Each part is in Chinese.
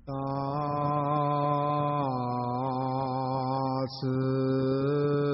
大慈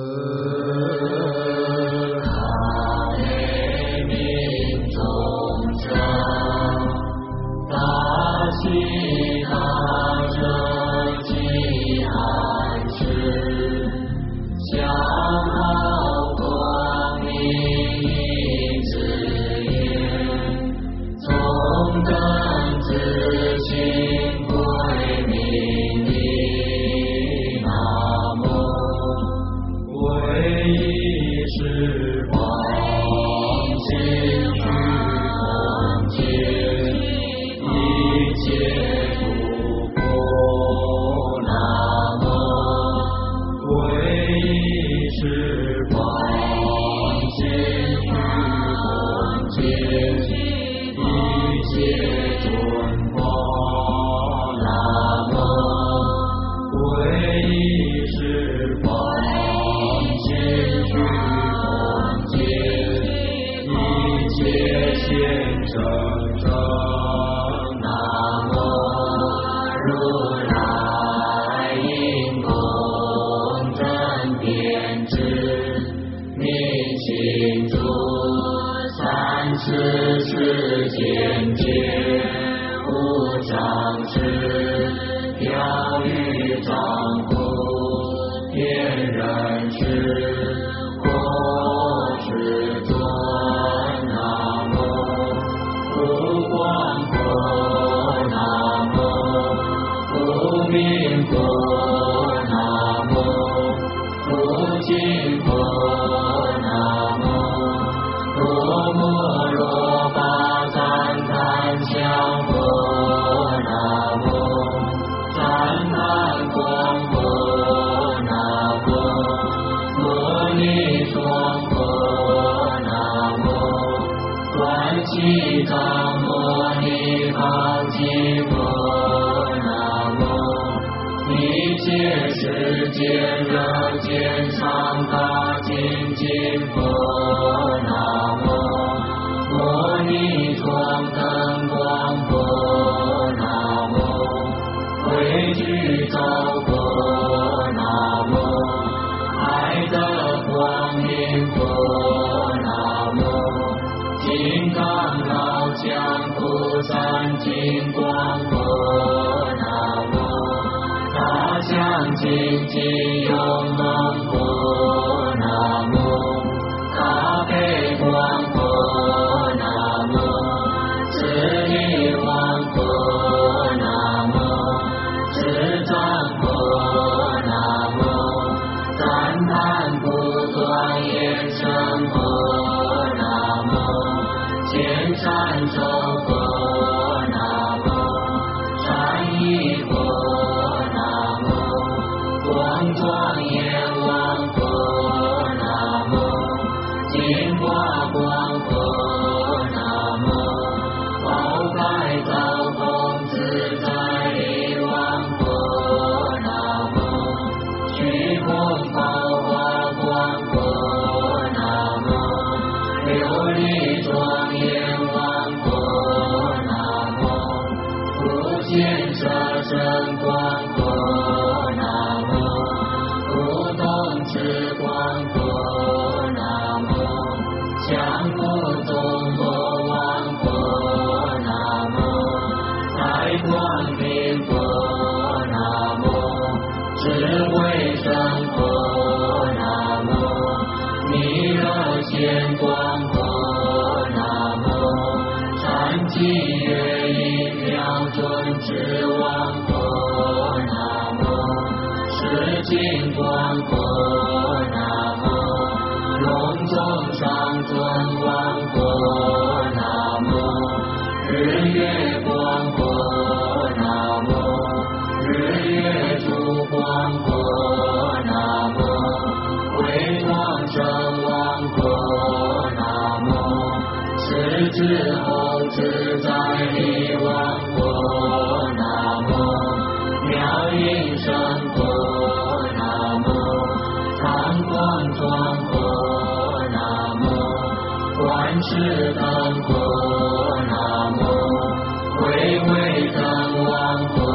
是灯佛，南无。回归灯王佛。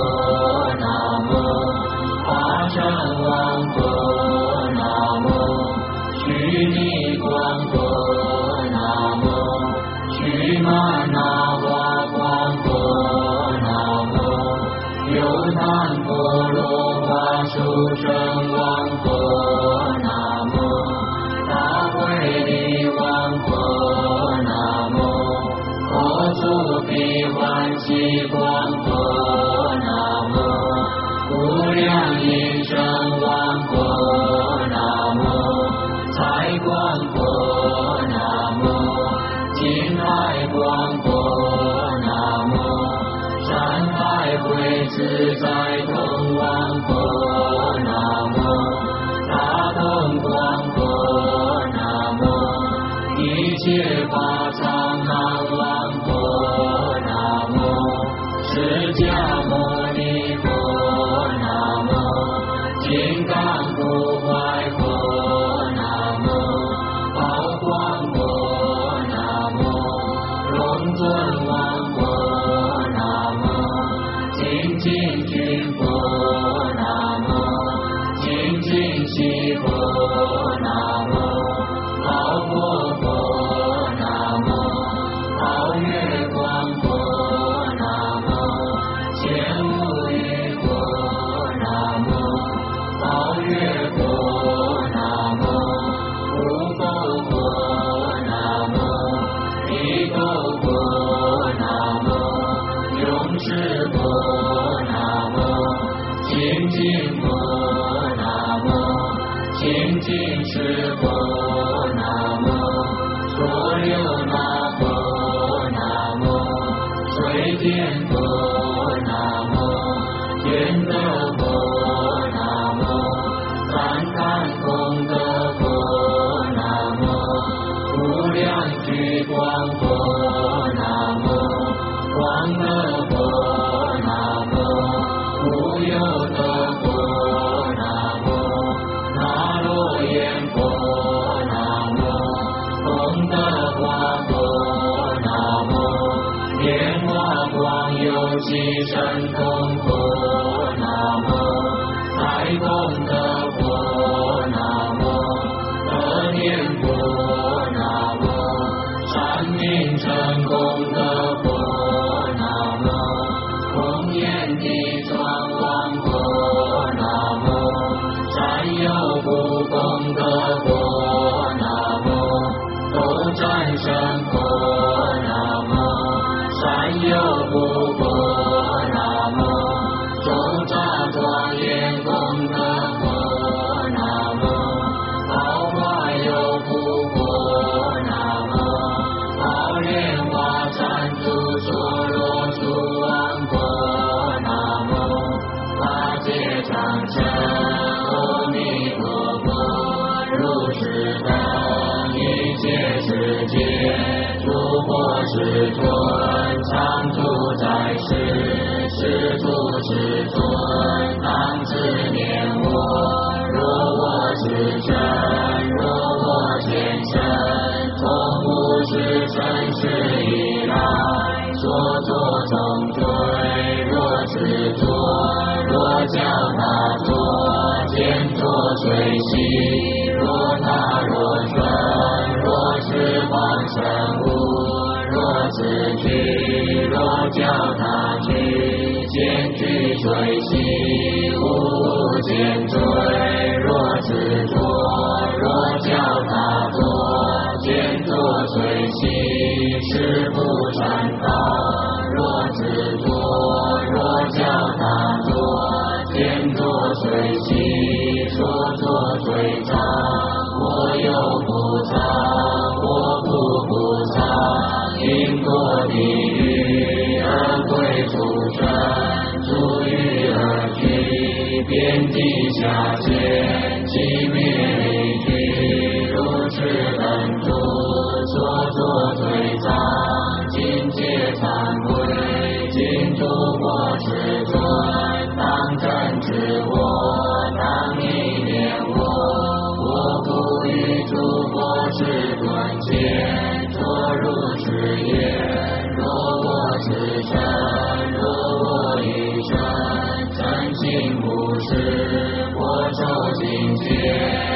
彼欢喜光佛南无，无量音声王佛南无，财光佛南无，金海光佛南无，山海会自在通王佛南无，大通光佛南无，一切法常南王佛南无，释迦牟尼佛南无，金刚不坏佛南无，宝光佛南无，龙尊王佛南无，精进君佛南无，精进西佛南无，宝果佛南无，宝月光佛南无，千无余佛南无，宝月佛南无，无垢佛南无，离垢佛南无，永世佛南无，清净佛南无，清净是佛南无，所有那佛南无，水天佛南无，天德佛南无，三坛功德佛南无，无量聚光佛南无，光德佛南无，无有德佛南无，那罗延佛南无，功德华佛南无，莲花光有其神通佛南无，财功德佛南无，德念佛南无，善名成功德佛南无，空言地庄王佛南无，善有不功德佛南无，斗战胜佛南无，善有不佛南无，周匝庄严功德佛南无，宝华有不佛南无，宝莲花禅住所罗主王佛南无，法界长生阿弥陀佛，如是等一切世界诸佛世尊，常住在世，世住世尊，当自念我，若我是真，若我现身，从无始生世以来，所作种罪，若是作，若教他作，见作随喜，若他若尊，若是放生物，若自去，若教他去，见去随喜，无见罪，若自作，若教他作，见作随喜，是不善道，若自作，若教他作，见作随喜，说作罪障，我有不藏，我不藏，因过地狱而归畜生，出狱而居，遍地下界，寂灭离居，如此等诸所作罪障，尽皆忏悔，尽诸佛世尊，当真知我，当意念我，我不于诸佛世尊前，作如是言，若我是真，若我一生，真心无事，我受境界。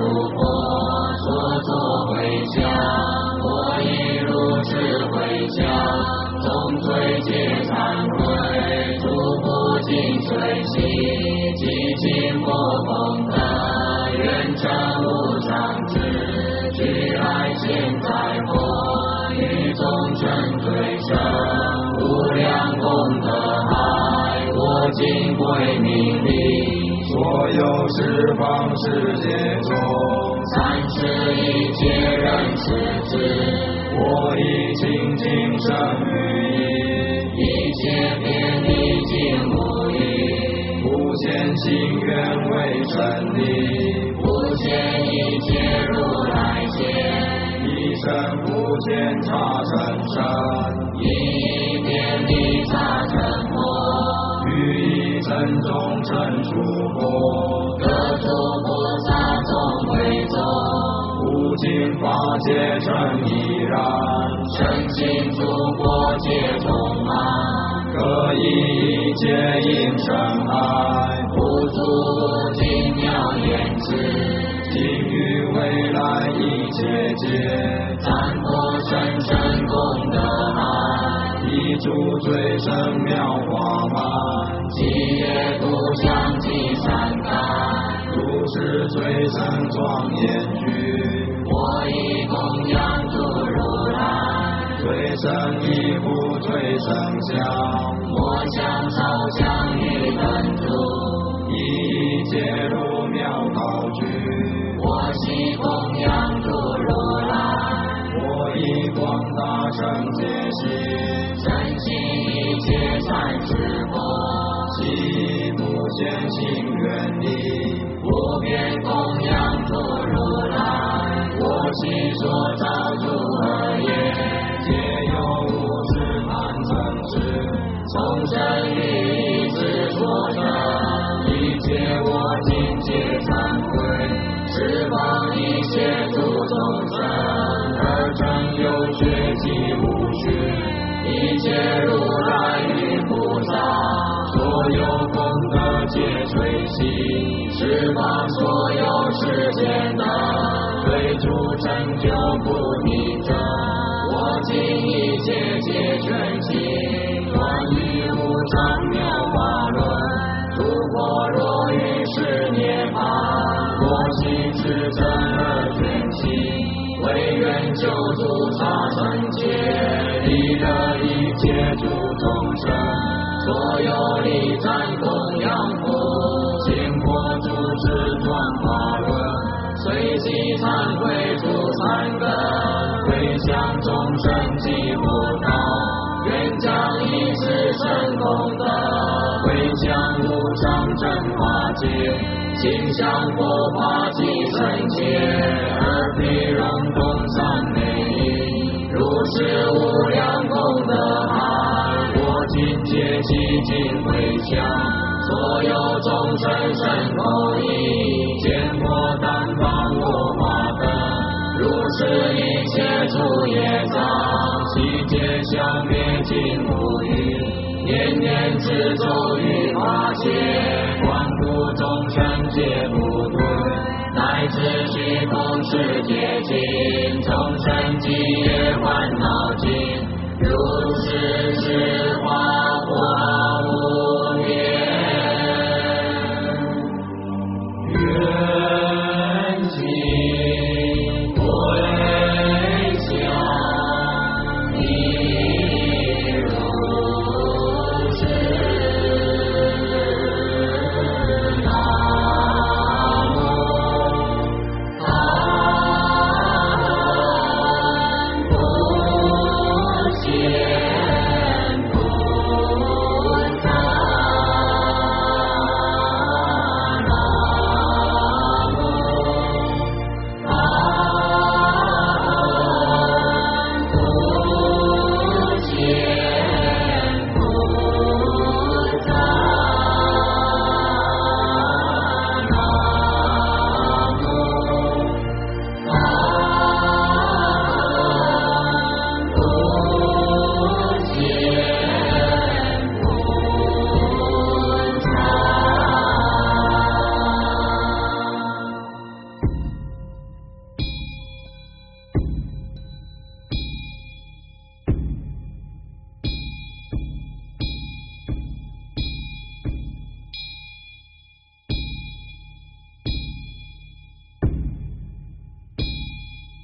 佛所作回向，我亦如是回向，众罪皆忏悔，诸不尽随喜，积尽佛功德，愿成无上智，具来现在佛，于众生最胜，无量功德海，我今归命礼。 所有十方世界中， 三世一切人世之， 我以清净生语意， 一切遍历尽无余， 不见心愿为真理， 不见一切如来见， 一生不见差成身， 一遍历差成佛， 于一真中成诸佛， 各诸菩萨众会众， 无尽法界成已然， 身心诸国皆充满， 各以一切应生爱， 不足无尽妙言辞， 今于未来一切界， 赞佛深深功德海， 一诸最胜妙法满， 其业度相继善感， 如是最胜庄严具， 我以供养诸如来， 最胜一部最胜相， 我将烧香于灯烛， 一一皆如妙道具， 我悉供养诸如来， 我以广大圣解心， 真心一切善事佛， 悉不现行愿力， 不变供养诸如来，我悉所造诸恶业， 皆有无始难成事， 从生于一之所生，一切我今皆忏悔，释放一切诸众生，而成有觉及无学，一切如来与菩萨，所有功德皆垂悉，释放所有世间的对诸成就不逆者，我今一切皆全心，关于无常妙法论，诸佛若于是涅槃，我悉至真而全心，为愿救度杀生劫，利乐一切诸众生，所有礼赞供养佛，见过诸之转法轮，随即忏悔诸三根，回向众生及佛道，愿将一世生功德，回向无上正法界，心向佛法即圣洁，而非容供三昧意，如是无量功德海，我今皆悉尽回向，所有众生身口意，见佛当放我法灯，如是一切诸业障，悉皆消灭尽无余，念念之咒于法界，观顾众生皆不退，乃至虚空世界尽，众生极业烦恼尽，如是是